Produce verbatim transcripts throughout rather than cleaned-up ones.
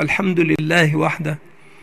الحمد لله وحده،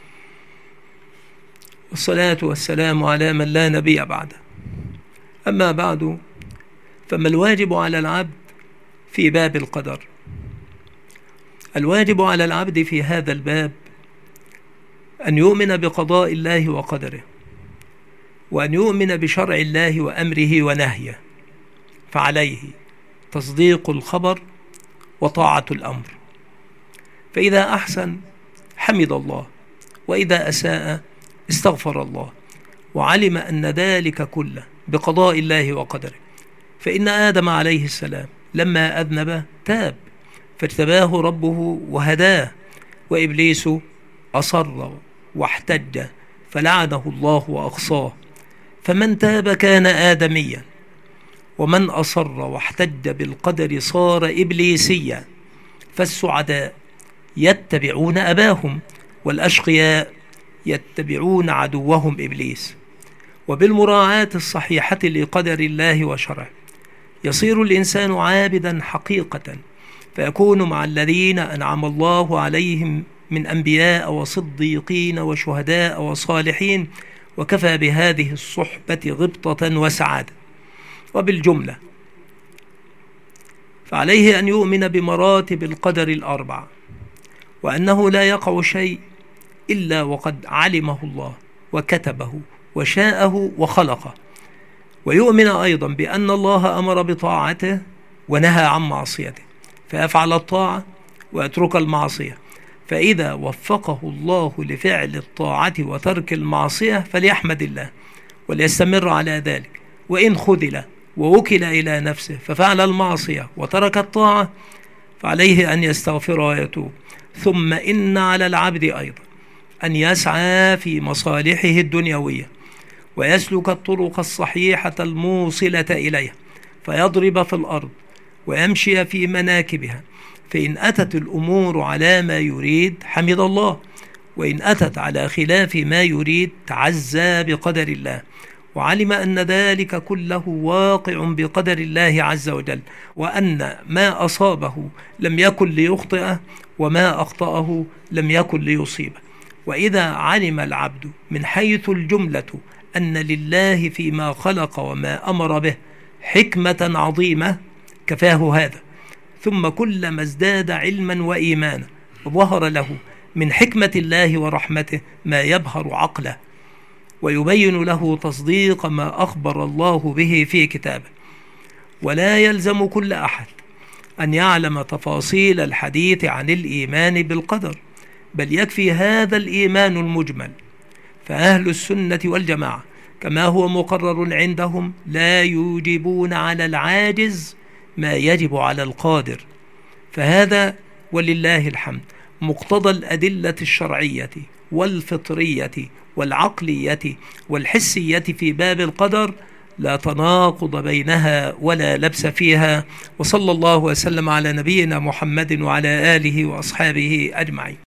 والصلاة والسلام على من لا نبي بعده. أما بعد، فما الواجب على العبد في باب القدر؟ الواجب على العبد في هذا الباب أن يؤمن بقضاء الله وقدره، وأن يؤمن بشرع الله وأمره ونهيه، فعليه تصديق الخبر وطاعة الأمر. فإذا أحسن حمد الله، وإذا أساء استغفر الله، وعلم أن ذلك كله بقضاء الله وقدره. فإن آدم عليه السلام لما أذنب تاب فاجتباه ربه وهداه، وإبليس أصر واحتج فلعنه الله وأقصاه. فمن تاب كان آدميا، ومن أصر واحتج بالقدر صار إبليسيا. فالسعداء يتبعون أباهم، والأشقياء يتبعون عدوهم إبليس. وبالمراعاة الصحيحة لقدر الله وشرعه يصير الإنسان عابدا حقيقة، فيكون مع الذين أنعم الله عليهم من أنبياء وصديقين وشهداء وصالحين، وكفى بهذه الصحبة غبطة وسعادة. وبالجملة فعليه أن يؤمن بمراتب القدر الأربعة، وأنه لا يقع شيء إلا وقد علمه الله وكتبه وشاءه وخلقه. ويؤمن أيضا بأن الله أمر بطاعته ونهى عن معصيته، فيفعل الطاعة ويترك المعصية. فإذا وفقه الله لفعل الطاعة وترك المعصية فليحمد الله وليستمر على ذلك. وإن خذل ووكل إلى نفسه ففعل المعصية وترك الطاعة فعليه أن يستغفر ويتوب. ثم إن على العبد أيضا أن يسعى في مصالحه الدنيوية، ويسلك الطرق الصحيحة الموصلة إليها، فيضرب في الأرض ويمشي في مناكبها. فإن أتت الأمور على ما يريد حمد الله، وإن أتت على خلاف ما يريد تعزى بقدر الله، وعلم أن ذلك كله واقع بقدر الله عز وجل، وأن ما أصابه لم يكن ليخطئه، وما أخطأه لم يكن ليصيبه. وإذا علم العبد من حيث الجملة أن لله فيما خلق وما أمر به حكمة عظيمة كفاه هذا. ثم كلما ازداد علما وإيمانا ظهر له من حكمة الله ورحمته ما يبهر عقله، ويبين له تصديق ما أخبر الله به في كتابه. ولا يلزم كل أحد أن يعلم تفاصيل الحديث عن الإيمان بالقدر، بل يكفي هذا الإيمان المجمل. فأهل السنة والجماعة كما هو مقرر عندهم لا يوجبون على العاجز ما يجب على القادر. فهذا ولله الحمد مقتضى الأدلة الشرعية والفطرية والعقلية والحسية في باب القدر، لا تناقض بينها ولا لبس فيها. وصلى الله وسلم على نبينا محمد وعلى آله وأصحابه أجمعين.